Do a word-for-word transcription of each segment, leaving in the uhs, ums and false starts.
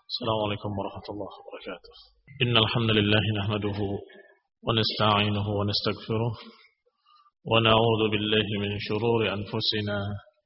السلام عليكم ورحمة الله وبركاته. إن الحمد لله نحمده ونستعينه ونستغفره ونعوذ بالله من شرور أنفسنا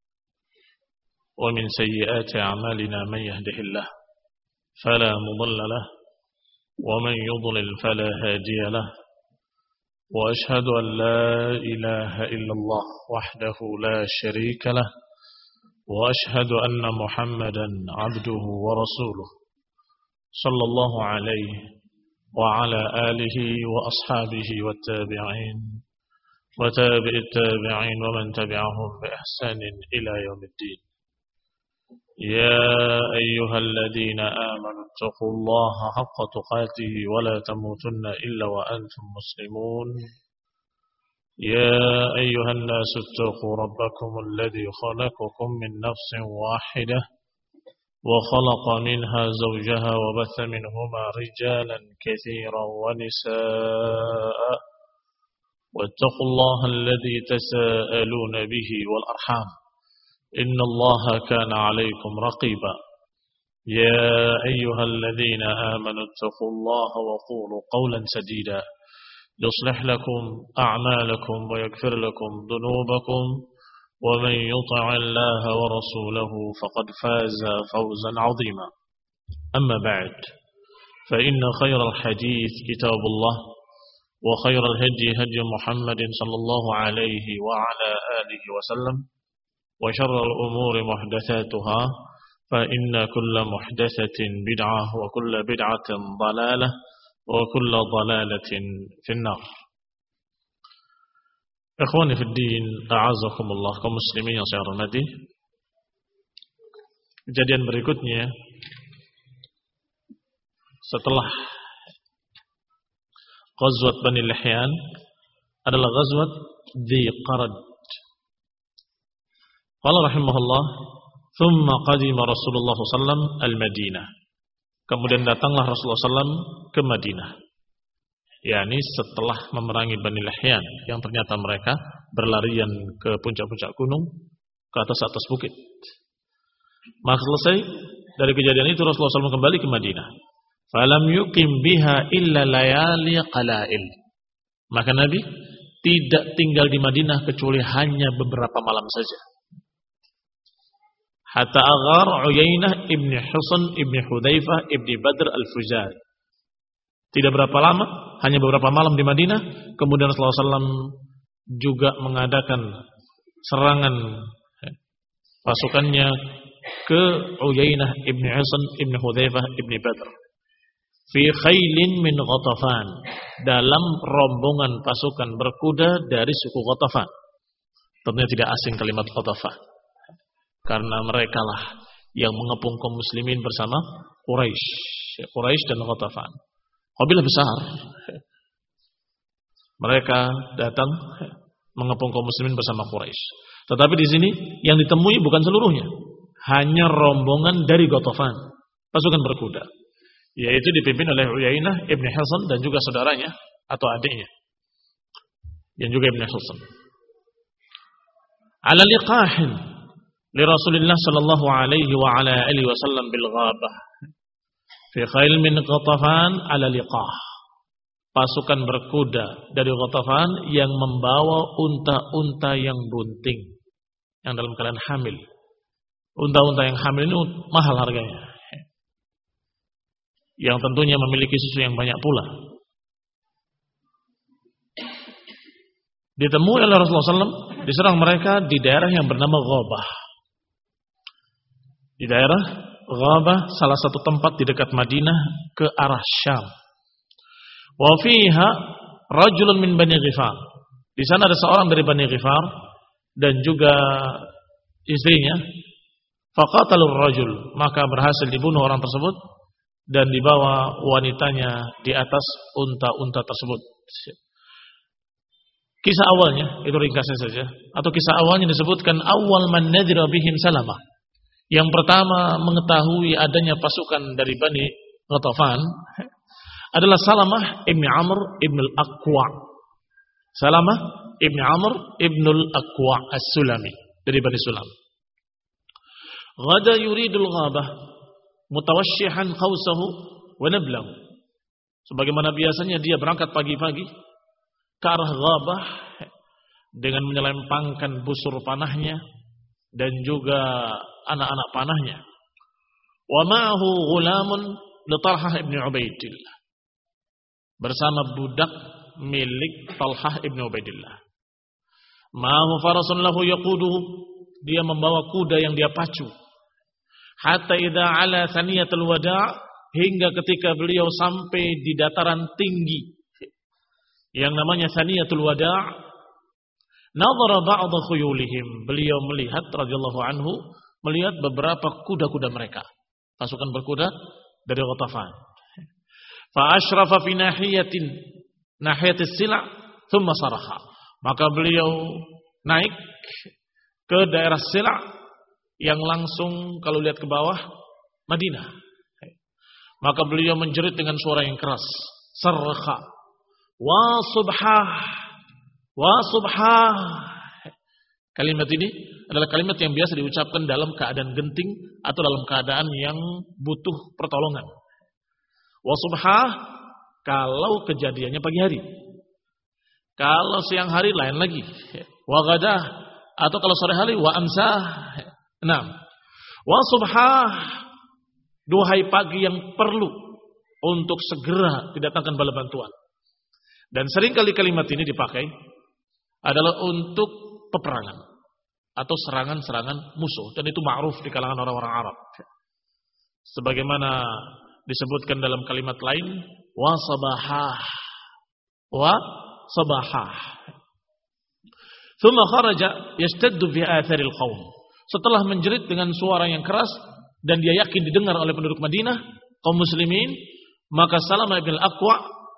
ومن سيئات أعمالنا. من يهده الله فلا مضل له ومن يضلل فلا هادي له، وأشهد أن لا إله إلا الله وحده لا شريك له، وأشهد أن محمدا عبده ورسوله صلى الله عليه وعلى آله وأصحابه والتابعين وتابع التابعين ومن تبعهم بإحسان إلى يوم الدين. يا أيها الذين آمنوا اتقوا الله حق تقاته ولا تموتن إلا وأنتم مسلمون. يا أيها الناس اتقوا ربكم الذي خلقكم من نفس واحدة وخلق منها زوجها وبث منهما رجالا كثيرا ونساء، واتقوا الله الذي تساءلون به والأرحام إن الله كان عليكم رقيبا. يا أيها الذين آمنوا اتقوا الله وقولوا قولا سديدا يصلح لكم أعمالكم ويغفر لكم ذنوبكم، ومن يطع الله ورسوله فقد فاز فوزا عظيما. أما بعد، فإن خير الحديث كتاب الله، وخير الهدي هدي محمد صلى الله عليه وعلى آله وسلم، وشر الأمور محدثاتها، فإن كل محدثة بدعة وكل بدعة ضلالة وكل ضلالة في النار. Ikhwani fid din, a'azakumullah, kaum muslimin yang saya hormati. Kejadian berikutnya setelah Ghazwat Bani Lihyan adalah Ghazwat Dhi Qarad. Qala rahimahullah, thumma qadima Rasulullah sallallahu alaihi wasallam al-Madinah. Kemudian datanglah Rasulullah sallallahu alaihi wasallam ke Madinah, yakni setelah memerangi Bani Lihyan yang ternyata mereka berlarian ke puncak-puncak gunung, ke atas-atas bukit. Maka selesai dari kejadian itu Rasulullah sallallahu alaihi wasallam kembali ke Madinah. Falam yuqim biha illa layali qalail. Maka Nabi tidak tinggal di Madinah kecuali hanya beberapa malam saja. Hatta aghar Uyainah ibn Husain ibn Hudzaifah ibn Badr al-Fuzari. Tidak berapa lama, hanya beberapa malam di Madinah. Kemudian Rasulullah sallallahu alaihi wasallam juga mengadakan serangan pasukannya ke Uyainah ibn Husain ibn Hudzaifah ibn Badr fi khailin min Ghatafan, dalam rombongan pasukan berkuda dari suku Ghatafan. Tentunya tidak asing kalimat Ghatafan, karena merekalah yang mengepung kaum muslimin bersama Quraisy, Quraisy dan Ghatafan. Kabilah besar. Mereka datang mengepung kaum muslimin bersama Quraisy. Tetapi di sini yang ditemui bukan seluruhnya, hanya rombongan dari Ghatafan, pasukan berkuda, yaitu dipimpin oleh Uyainah ibn Husain dan juga saudaranya atau adiknya yang juga ibn Husain. Ala liqahin li Rasulillah sallallahu alaihi wa ala alihi wasallam bil ghabah fi khail min Ghatafan ala liqah. Pasukan berkuda dari Ghatafan yang membawa unta-unta yang bunting, yang dalam keadaan hamil. Unta-unta yang hamil ini mahal harganya, yang tentunya memiliki susu yang banyak pula. Ditemui oleh Rasulullah sallallahu alaihi wasallam, diserang mereka di daerah yang bernama Ghabah. Di daerah Ghabah, salah satu tempat di dekat Madinah ke arah Syam. Wa fiha rajulun min Bani Ghifar. Di sana ada seorang dari Bani Ghifar dan juga istrinya. Faqatalur rajul, maka berhasil dibunuh orang tersebut dan dibawa wanitanya di atas unta-unta tersebut. Kisah awalnya, itu ringkasnya saja, atau kisah awalnya disebutkan awal man nadhira bihim Salamah. Yang pertama mengetahui adanya pasukan dari Bani Ghatafan adalah Salamah ibn Amr ibn al-Aqwa. Salamah ibn Amr ibn al-Aqwa as-Sulami, dari Bani Sulam. Ghada yuridul ghabah, mutawashshihan qausahu wa nablahu. Sebagaimana biasanya dia berangkat pagi-pagi ke arah ghabah dengan menyelempangkan busur panahnya dan juga anak-anak panahnya. Wa ma'ahu ghulamun li Talhah ibn Ubaidillah. Bersama budak milik Talhah ibn Ubaidillah. Ma'ahu farasun lahu yaquduhu. Dia membawa kuda yang dia pacu. Hatta idza ala thaniyatul wada' hingga ketika beliau sampai di dataran tinggi yang namanya thaniyatul wada', nadhara ba'd khuyulihim. Beliau melihat radhiyallahu anhu melihat beberapa kuda-kuda mereka, pasukan berkuda dari Ghatafan. Fa asyrafa fi nahiyatin nahiyatis sila' thumma saraha. Maka beliau naik ke daerah Sila' yang langsung kalau lihat ke bawah Madinah. Maka beliau menjerit dengan suara yang keras, sarkha wa subhah wa subhah. Kalimat ini adalah kalimat yang biasa diucapkan dalam keadaan genting atau dalam keadaan yang butuh pertolongan. Wa subhah kalau kejadiannya pagi hari. Kalau siang hari lain lagi. Wa ghadah atau kalau sore hari wa amsah. Naam. Wa subhah, duhai pagi yang perlu untuk segera didatangkan bala bantuan. Dan seringkali kalimat ini dipakai adalah untuk peperangan atau serangan-serangan musuh, dan itu ma'ruf di kalangan orang-orang Arab. Sebagaimana disebutkan dalam kalimat lain, wa sabahah. Wa sabahah. Thumma kharaja yashtaddu fi atharil qaum. Setelah menjerit dengan suara yang keras dan dia yakin didengar oleh penduduk Madinah, kaum muslimin, maka Salamah bin Al-Aqwa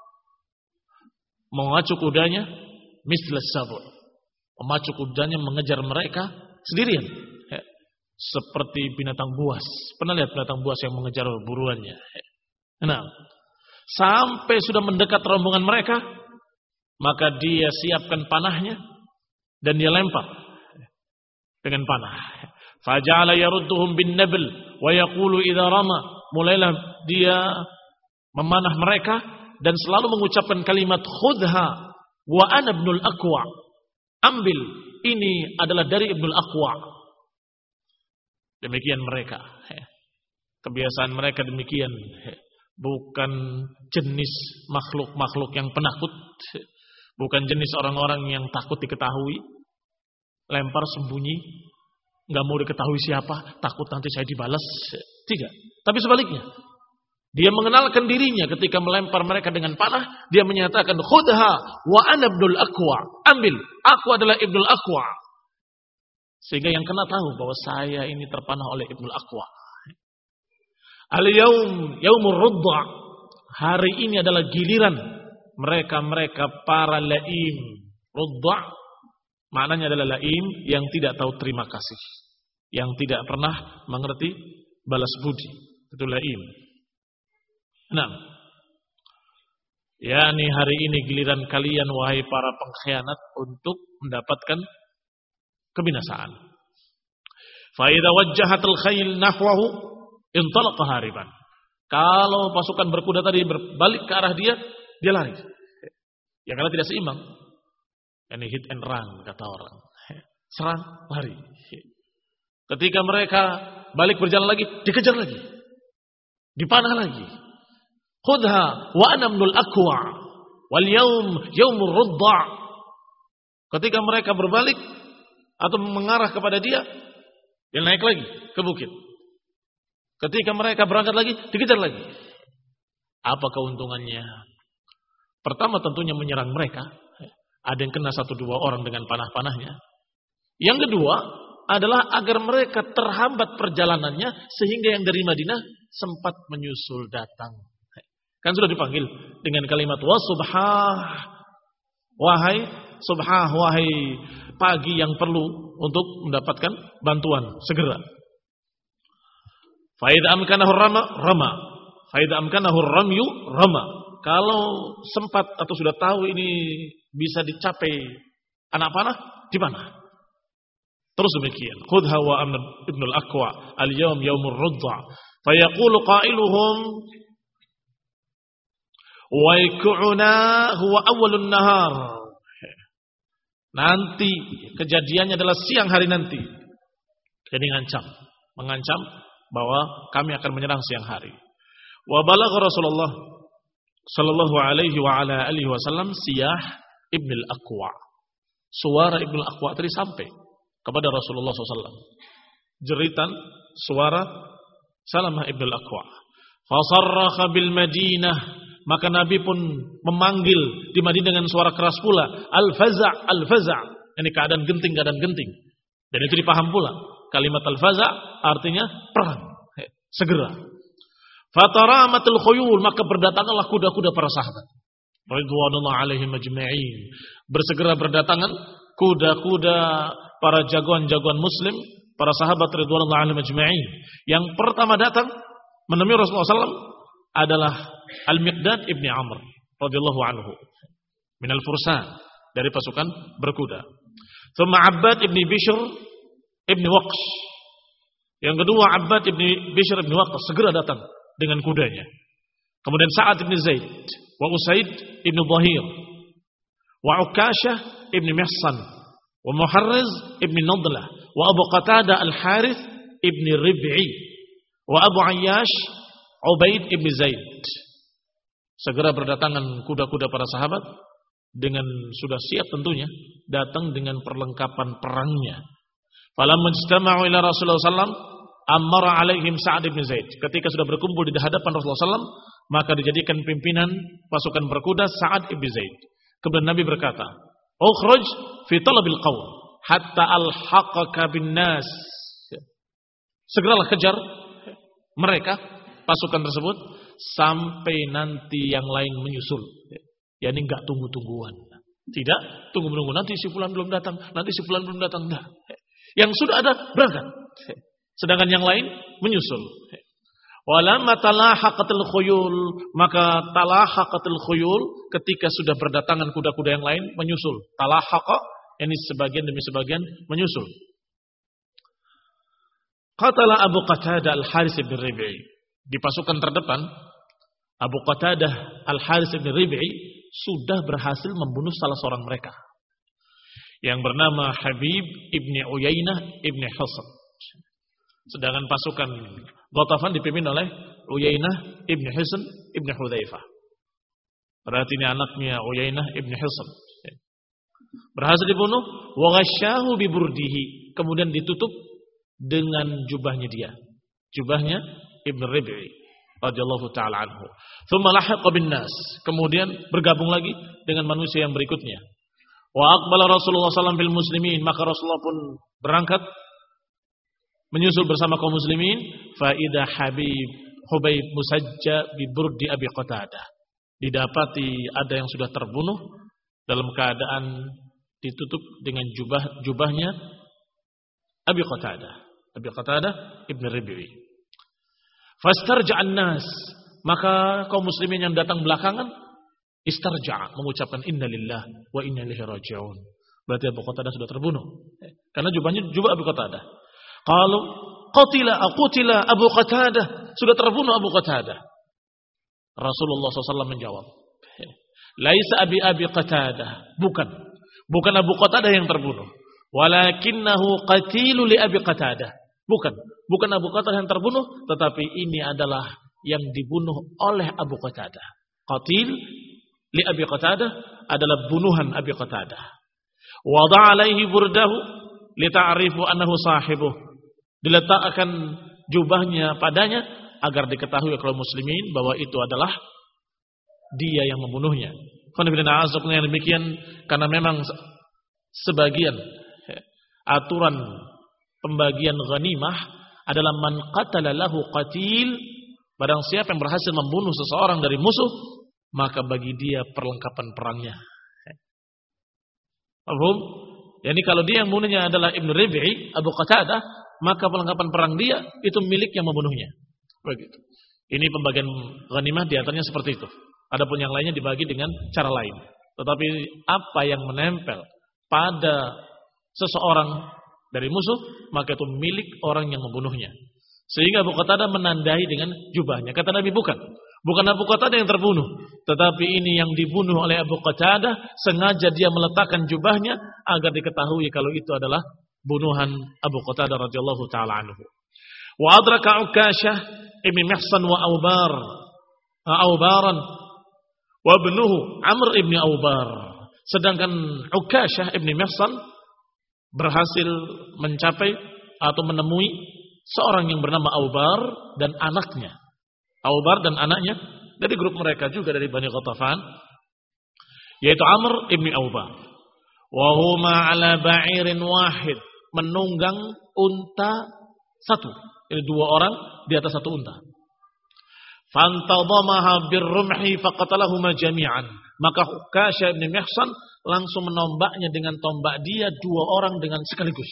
memacu kudanya mislas sabur. Memacu kudanya mengejar mereka sendirian. Seperti binatang buas. Pernah lihat binatang buas yang mengejar buruannya? Nah, sampai sudah mendekat rombongan mereka, maka dia siapkan panahnya dan dia lempar dengan panah. Faja'ala yarudduhum bin nabl wa yaqulu idza rama. Mulailah dia memanah mereka dan selalu mengucapkan kalimat khudha wa ana ibnul Aqwa. Ambil, ini adalah dari Ibnul Aqwa. Demikian mereka. Kebiasaan mereka demikian. Bukan jenis makhluk-makhluk yang penakut. Bukan jenis orang-orang yang takut diketahui. Lempar sembunyi, nggak mau diketahui siapa, takut nanti saya dibalas. Tidak. Tapi sebaliknya, dia mengenalkan dirinya ketika melempar mereka dengan panah. Dia menyatakan khudha wa ana ibnul Aqwa. Ambil, aku adalah Ibnul Aqwa. Sehingga yang kena tahu bahwa saya ini terpanah oleh Ibnul Aqwa. Al-yaum yaumur rudda. Hari ini adalah giliran mereka-mereka para laim. Rudda maknanya adalah laim yang tidak tahu terima kasih, yang tidak pernah mengerti balas budi. Itu laim. Nah, yakni hari ini giliran kalian wahai para pengkhianat untuk mendapatkan kebinasaan. Fa idza wajjahatul khayl nahwahu intalaqa hariban. Kalau pasukan berkuda tadi berbalik ke arah dia, dia lari. Ya karena tidak seimbang. Ini hit and run kata orang. Serang, lari. Ketika mereka balik berjalan lagi, dikejar lagi. Dipanah lagi. Khudha wa ana ibnul Aqwa wal yaum yaumur rudda. Ketika mereka berbalik atau mengarah kepada dia, dia naik lagi ke bukit. Ketika mereka berangkat lagi, dikejar lagi. Apa keuntungannya? Pertama tentunya menyerang mereka. Ada yang kena satu dua orang dengan panah-panahnya. Yang kedua adalah agar mereka terhambat perjalanannya sehingga yang dari Madinah sempat menyusul datang. Kan sudah dipanggil dengan kalimat wa subhah. Wahai subhah, wahai pagi yang perlu untuk mendapatkan bantuan segera. Fa idza amkanahu rama rama. Fa idza amkanahu ramyu rama. Kalau sempat atau sudah tahu ini bisa dicapai anak panah, dipanah. Terus demikian. Khudha wa ibnul Aqwa al-yawm yaumur rudda. Fayaqulu qailuhum waiku'una huwa awalun nahar. Nanti kejadiannya adalah siang hari nanti. Jadi ngancam, mengancam bahwa kami akan menyerang siang hari. Wa balagha Rasulullah sallallahu alaihi wa ala alihi wasallam siyah Ibn al-Aqwa. Suara Ibn al-Aqwa tadi sampai kepada Rasulullah sallallahu alaihi wasallam. Jeritan suara Salamah Ibn al-Aqwa. Fasarrakha bil Madinah, maka Nabi pun memanggil di Madinah dengan suara keras pula, al-faza' al-faza', ini keadaan genting, keadaan genting. Dan itu dipaham pula. Kalimat al-faza' artinya perang, segera. Fataramatul khuyul, maka berdatanganlah kuda-kuda para sahabat. Ridwanullah alaihim ajma'in. Bersegera berdatangan kuda-kuda para jagoan-jagoan muslim, para sahabat ridwanullah alaihim ajma'in. Yang pertama datang menemui Rasulullah sallallahu alaihi wasallam adalah Al-Miqdad ibni Amr radhiyallahu anhu minal Fursan, dari pasukan berkuda. Thumma Abbad ibni Bishr ibni Waqsh. Yang kedua Abbad ibni Bishr ibni Waqsh segera datang dengan kudanya. Kemudian Sa'ad ibni Zaid wa Usaid ibni Dhahir wa Ukashah ibni Mihsan wa Muharriz ibni Nadlah wa Abu Qatadah Al-Harith ibni Rib'i wa Abu Ayyash Ubaid ibn Zaid. Segera berdatangan kuda-kuda para sahabat dengan sudah siap tentunya, datang dengan perlengkapan perangnya. Falamma ijtama'u ila Rasulullah sallallahu alaihi wasallam amara alaihim Sa'ad ibn Zaid. Ketika sudah berkumpul di hadapan Rasulullah sallallahu alaihi wasallam, maka dijadikan pimpinan pasukan berkuda Sa'ad ibn Zaid. Kemudian Nabi berkata, "Ukhruj fi talabil qaum hatta alhaqaka bin nas." Segeralah kejar mereka, pasukan tersebut, sampai nanti yang lain menyusul. Ya, ini enggak tunggu-tungguan. Tidak tunggu-tunggu, nanti si fulan belum datang, nanti si fulan belum datang. Enggak. Yang sudah ada berangkat. Sedangkan yang lain menyusul. Walamma talahaqatul khuyul, maka talahaqatul khuyul, ketika sudah berdatangan kuda-kuda yang lain menyusul. Talahaqa, ini sebagian demi sebagian menyusul. Qatala Abu Qatadah Al-Harith bin Rib'i. Di pasukan terdepan, Abu Qatadah Al-Harith bin Rib'i sudah berhasil membunuh salah seorang mereka yang bernama Habib ibni Uyainah ibni Hisn. Sedangkan pasukan Ghatafan dipimpin oleh Uyainah ibni Hisn ibni Hudzaifah. Berarti ini anaknya Uyainah ibni Hisn. Berhasil dibunuh, wa ghasyahu bi burdihi, kemudian ditutup dengan jubahnya dia. Jubahnya Ibn Rib'i radhiyallahu taala anhu. Tsumma lahaqa bin nas, kemudian bergabung lagi dengan manusia yang berikutnya. Wa aqbala Rasulullah sallallahu alaihi wasallam bil muslimin, maka Rasulullah pun berangkat menyusul bersama kaum muslimin. Fa idza Habib Hubayb musajja bi burdi Abi Qatadah. Didapati ada yang sudah terbunuh dalam keadaan ditutup dengan jubah jubahnya Abi Qatadah. Abi Qatadah Ibn Rib'i. Fastarja'an nas, maka kaum muslimin yang datang belakangan istarja', mengucapkan inna lillah wa inna ilaihi raji'un. Berarti Abu Qatadah sudah terbunuh. Karena jubahnya jubah Abu Qatadah. Qalu qatila aqutila Abu Qatadah, sudah terbunuh Abu Qatadah. Rasulullah shallallahu alaihi wasallam menjawab, laisa abi Abi Qatadah, bukan. Bukan Abu Qatadah yang terbunuh. Walakinnahu qatilu li Abi Qatadah. Bukan, bukan Abu Qatadah yang terbunuh, tetapi ini adalah yang dibunuh oleh Abu Qatadah. Qatil li Abi Qatadah adalah bunuhan Abi Qatadah. Wada'a alaihi burdahu li ta'rifu annahu sahibuh. Diletakkan jubahnya padanya agar diketahui kaum muslimin bahwa itu adalah dia yang membunuhnya. Qanibina azabnya yang demikian karena memang sebagian aturan pembagian ghanimah adalah man qatala lahu qatil, barang siapa yang berhasil membunuh seseorang dari musuh, maka bagi dia perlengkapan perangnya. Paham? Yani kalau dia yang membunuhnya adalah Ibn Rib'i, Abu Qatadah, maka perlengkapan perang dia itu milik yang membunuhnya. Begitu. Ini pembagian ghanimah di antaranya seperti itu. Adapun yang lainnya dibagi dengan cara lain. Tetapi apa yang menempel pada seseorang dari musuh, maka itu milik orang yang membunuhnya. Sehingga Abu Qatadah menandai dengan jubahnya. Kata Nabi, bukan. Bukan Abu Qatadah yang terbunuh. Tetapi ini yang dibunuh oleh Abu Qatadah. Sengaja dia meletakkan jubahnya agar diketahui kalau itu adalah bunuhan Abu Qatadah radhiyallahu ta'ala anhu. Wa adraka Ukasyah ibn Mihsan wa Aubar. Aubaran. Wa ibnuhu Amr ibn Aubar. Sedangkan Ukasyah ibn Mihsan berhasil mencapai atau menemui seorang yang bernama Aubar dan anaknya. Aubar dan anaknya dari grup mereka juga dari Bani Ghatafan, yaitu Amr ibn Aubar. Wa huma ala ba'irin wahid, menunggang unta satu. Ini dua orang di atas satu unta. Fantadhamaha birrumhi faqatalahuma jami'an. Maka Ukasyah bin Mihsan langsung menombaknya dengan tombak dia dua orang dengan sekaligus.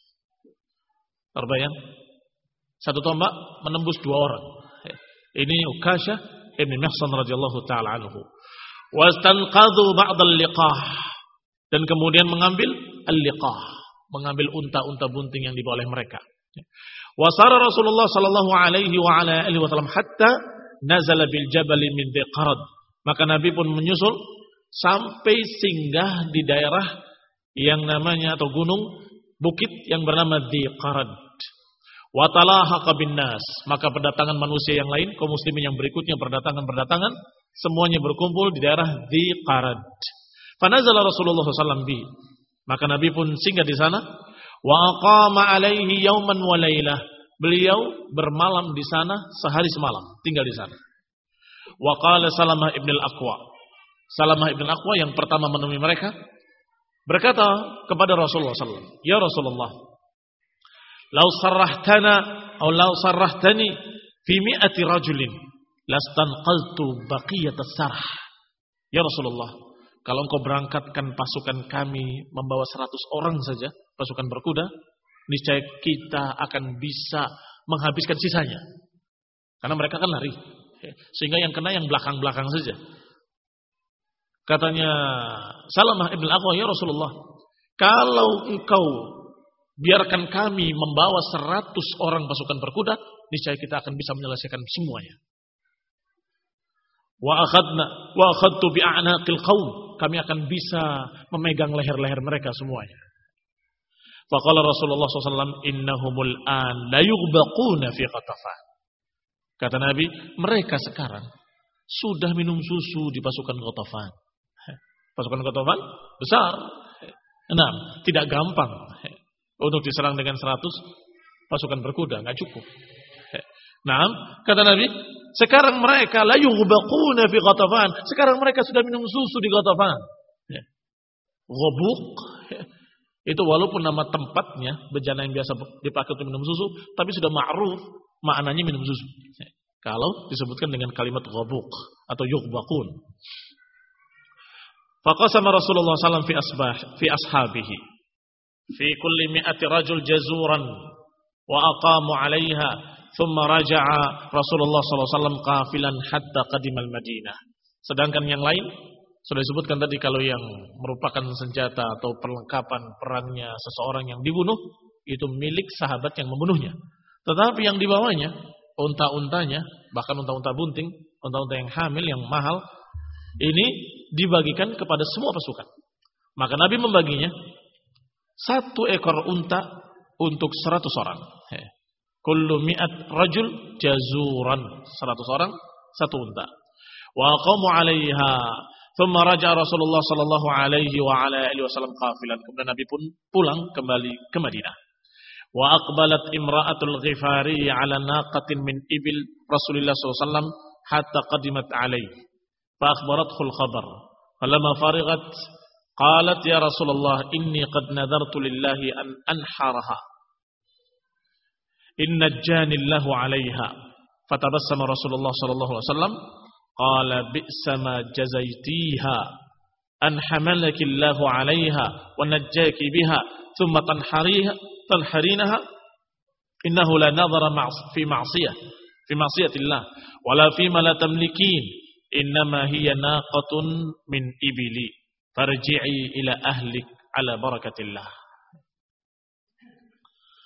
Terbayang? Satu tombak menembus dua orang. Ini Ukasyah bin Mihsan radhiyallahu taala anhu. Wastanqadhu ba'd al-liqah, dan kemudian mengambil al-liqah, mengambil unta-unta bunting yang dibawa oleh mereka. Wasara Rasulullah sallallahu alaihi wa ala alihi wasallam hatta nazala bil jabal min Dhiqarad. Maka Nabi pun menyusul sampai singgah di daerah yang namanya atau gunung bukit yang bernama Dhiqarad. Wa talahaqa bin nas, maka berdatangan manusia yang lain, kaum muslimin yang berikutnya berdatangan-berdatangan, semuanya berkumpul di daerah Dhiqarad. Fa nazala Rasulullah sallallahu alaihi wasallam bi. Maka Nabi pun singgah di sana. Wa aqama alaihi yauman wa lailah. Beliau bermalam di sana sehari semalam, tinggal di sana. Wa qala Salamah ibn al-Aqwa. Salamah ibn al-Aqwa yang pertama menemui mereka berkata kepada Rasulullah sallallahu alaihi wasallam, "Ya Rasulullah, law sarrahtana atau law sarrahtani fi mi'ati rajulin lastanqaltu baqiyat as-sarh." Ya Rasulullah, kalau engkau berangkatkan pasukan kami membawa seratus orang saja, pasukan berkuda, niscaya kita akan bisa menghabiskan sisanya. Karena mereka kan lari. Sehingga yang kena yang belakang-belakang saja. Katanya Salamah ibn al-Aqwa, "Ya Rasulullah, kalau engkau biarkan kami membawa seratus orang pasukan berkuda, niscaya kita akan bisa menyelesaikan semuanya. Wa akhadna wa akhadtu bi a'naqil qaum, kami akan bisa memegang leher-leher mereka semuanya." Faqala Rasulullah sallallahu alaihi wasallam, "Innahumul an la yughbaquna fi Ghatafan." Kata Nabi, mereka sekarang sudah minum susu di pasukan Ghatafan. Pasukan Ghatafan besar. Enam, tidak gampang untuk diserang dengan seratus pasukan berkuda, enggak cukup. Nah, kata Nabi, sekarang mereka la yughbaquna fi Ghatafan. Sekarang mereka sudah minum susu di Ghatafan. Ghabuk itu walaupun nama tempatnya bejana yang biasa dipakai untuk minum susu, tapi sudah ma'ruf maknanya minum susu. Kalau disebutkan dengan kalimat ghabuk atau yughbaqun. Faqasama Rasulullah sallallahu alaihi wasallam fi asbah fi ashabihi fi kulli mi'ati rajul jazuran wa aqamu 'alaiha thumma raja'a Rasulullah sallallahu alaihi wasallam qafilan hatta qadimal Madinah. Sedangkan yang lain sudah disebutkan tadi, kalau yang merupakan senjata atau perlengkapan perangnya seseorang yang dibunuh itu milik sahabat yang membunuhnya. Tetapi yang dibawanya, unta-untanya, bahkan unta-unta bunting, unta-unta yang hamil, yang mahal, ini dibagikan kepada semua pasukan. Maka Nabi membaginya satu ekor unta untuk seratus orang. Kullu mi'at rajul jazuran, seratus orang, satu unta. Wa aqamu 'alaiha. Thumma raja Rasulullah sallallahu alaihi wa ala alihi wasallam qafilan. Kemudian Nabi pun pulang kembali ke Madinah. Wa aqbalat imra'atul Ghifari ala naqatin min ibil Rasulullah sallallahu alaihi wasallam hatta qadimat alaihi. Fa akhbarathu al-khabar. Falamma farigat qalat ya Rasulullah inni qad nadartu lillahi an anharaha. Inna janillahu 'alaiha. Fatabassama Rasulullah sallallahu alaihi wasallam qala bi'sa ma jazaitiha an hamalaki Allahu 'alaiha wa najjaki biha thumma tanhariha tanharinaha innahu la nadhara fi ma'siyah fi ma'siyatillah wala fi ma la tamlikin innama hiya naqatun min ibili farji'i ila ahlik ala barakatillah.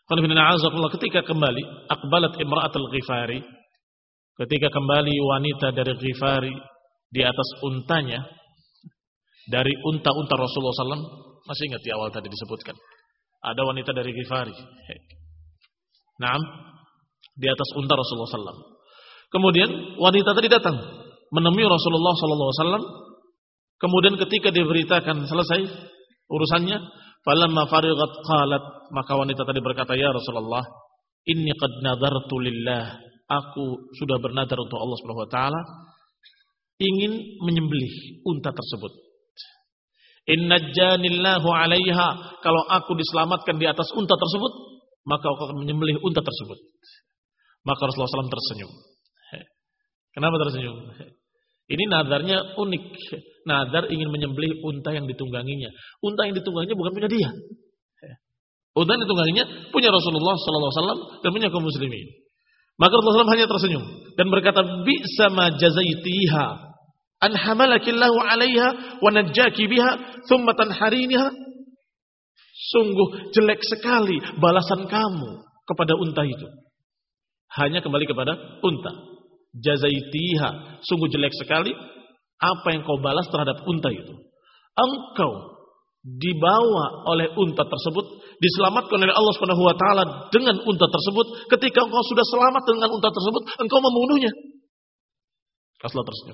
Ketika kembali aqbalat imra'atul Ghifari, ketika kembali wanita dari Ghifari di atas untanya dari unta-unta Rasulullah sallallahu alaihi wasallam. Masih ingat di awal tadi disebutkan ada wanita dari Ghifari. Naam, di atas unta Rasulullah sallallahu alaihi wasallam. Kemudian wanita tadi datang menemui Rasulullah sallallahu alaihi wasallam. Kemudian ketika diberitakan selesai urusannya, falamma farighat qalat, maka wanita tadi berkata, "Ya Rasulullah, inni qad nadartu lillah." Aku sudah bernadar untuk Allah Subhanahu wa taala ingin menyembelih unta tersebut. Innajjanillahu 'alaiha, kalau aku diselamatkan di atas unta tersebut, maka aku akan menyembelih unta tersebut. Maka Rasulullah shallallahu alaihi wasallam tersenyum. Kenapa tersenyum? Ini nadarnya unik. Nadar ingin menyembelih unta yang ditungganginya. Unta yang ditungganginya bukan punya dia. Unta yang ditungganginya punya Rasulullah shallallahu alaihi wasallam dan punya kaum muslimin. Maka Rasulullah shallallahu alaihi wasallam hanya tersenyum dan berkata, "Bi'sa ma jazaitiha an hamalakillahu 'alaiha wa najjaki biha thumma tanhariniha." Sungguh jelek sekali balasan kamu kepada unta itu. Hanya kembali kepada unta. Jazaitiha, sungguh jelek sekali apa yang kau balas terhadap unta itu. Engkau dibawa oleh unta tersebut, diselamatkan oleh Allah Subhanahu wa taala dengan unta tersebut. Ketika engkau sudah selamat dengan unta tersebut, engkau membunuhnya. Rasulullah tersenyum.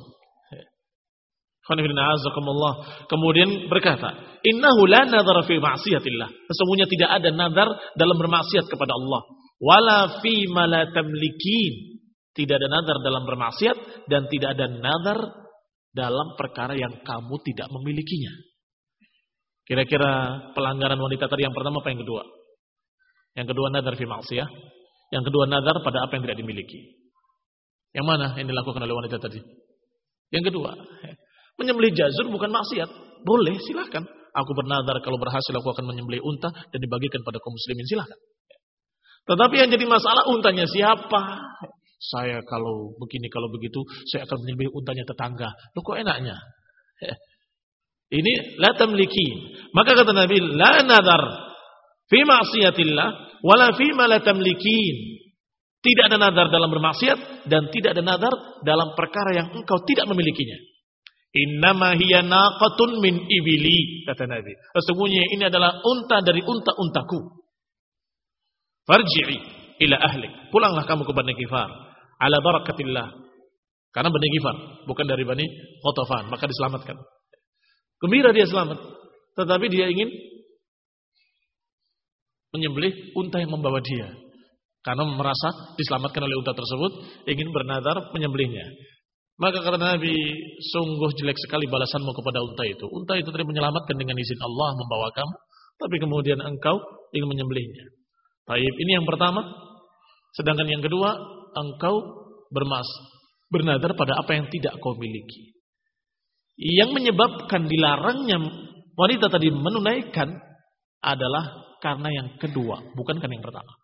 Kemudian berkata, "Innahu la nadhara fi ma'siyatillah." Sesungguhnya tidak ada nazar dalam bermaksiat kepada Allah. Wala fi ma la tamlikin. Tidak ada nazar dalam bermaksiat dan tidak ada nazar dalam perkara yang kamu tidak memilikinya. Kira-kira pelanggaran wanita tadi yang pertama apa yang kedua? Yang kedua nazar fi maksiyah. Yang kedua nazar pada apa yang tidak dimiliki. Yang mana yang dilakukan oleh wanita tadi? Yang kedua, menyembelih jazur bukan maksiat. Boleh, silakan. Aku bernazar kalau berhasil aku akan menyembelih unta dan dibagikan pada kaum muslimin, silakan. Tetapi yang jadi masalah untanya siapa? Saya kalau begini, kalau begitu, saya akan menyembelih untanya tetangga. Loh kok enaknya? Ini la tamliki. Maka kata Nabi, la nadar fi ma'siyatillah wala fi ma la tamlikin. Tidak ada nadar dalam bermaksiat dan tidak ada nadar dalam perkara yang engkau tidak memilikinya. Innama hiya naqatun min ibili, kata Nabi. Sesungguhnya ini adalah unta dari unta-untaku. Farji'i ila ahlik. Pulanglah kamu ke Bani Ghifar. Ala barakatillah. Karena Bani Ghifar, bukan dari Bani Ghatafan, maka diselamatkan. Gembira dia selamat. Tetapi dia ingin menyembelih unta yang membawa dia. Karena merasa diselamatkan oleh unta tersebut, ingin bernadar menyembelihnya. Maka kata Nabi, sungguh jelek sekali balasanmu kepada unta itu. Unta itu tadi menyelamatkan dengan izin Allah membawa kamu, tapi kemudian engkau ingin menyembelihnya. Baik, ini yang pertama. Sedangkan yang kedua, engkau bermas, bernadar pada apa yang tidak kau miliki. Yang menyebabkan dilarangnya wanita tadi menunaikan adalah karena yang kedua, bukan karena yang pertama.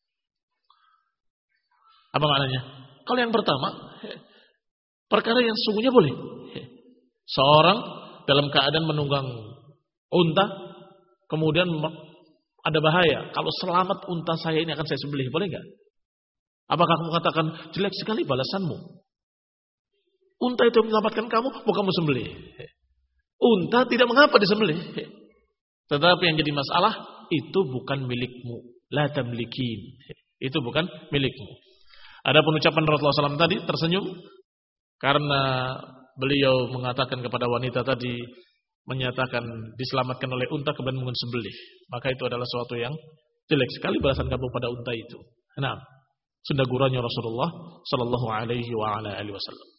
Apa maknanya? Kalau yang pertama, perkara yang sungguhnya boleh. Seorang dalam keadaan menunggang unta, kemudian ada bahaya. Kalau selamat unta saya ini akan saya sembelih, boleh nggak? Apakah kamu katakan jelek sekali balasanmu? Unta itu menyelamatkan kamu, mau kamu sembelih? Unta tidak mengapa disembelih. Tetapi yang jadi masalah itu bukan milikmu. La tamlikin. Itu bukan milikmu. Adapun ucapan Rasulullah shallallahu alaihi wasallam tadi tersenyum karena beliau mengatakan kepada wanita tadi, menyatakan diselamatkan oleh unta kemudian sembelih. Maka itu adalah sesuatu yang jelek sekali balasan kamu pada unta itu. Nah, sudah guranya Rasulullah sallallahu alaihi wa ala alihi wasallam.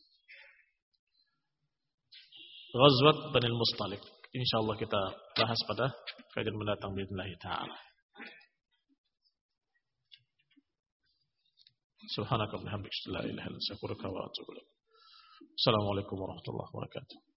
Ghazwat Bani Mustalik. Insyaallah kita bahas pada kajian mendatang باذنillah taala. Subhanaka wa bihamdika la ilaha illa anta astaghfiruka wa atubu ilaik. Assalamualaikum warahmatullahi wabarakatuh.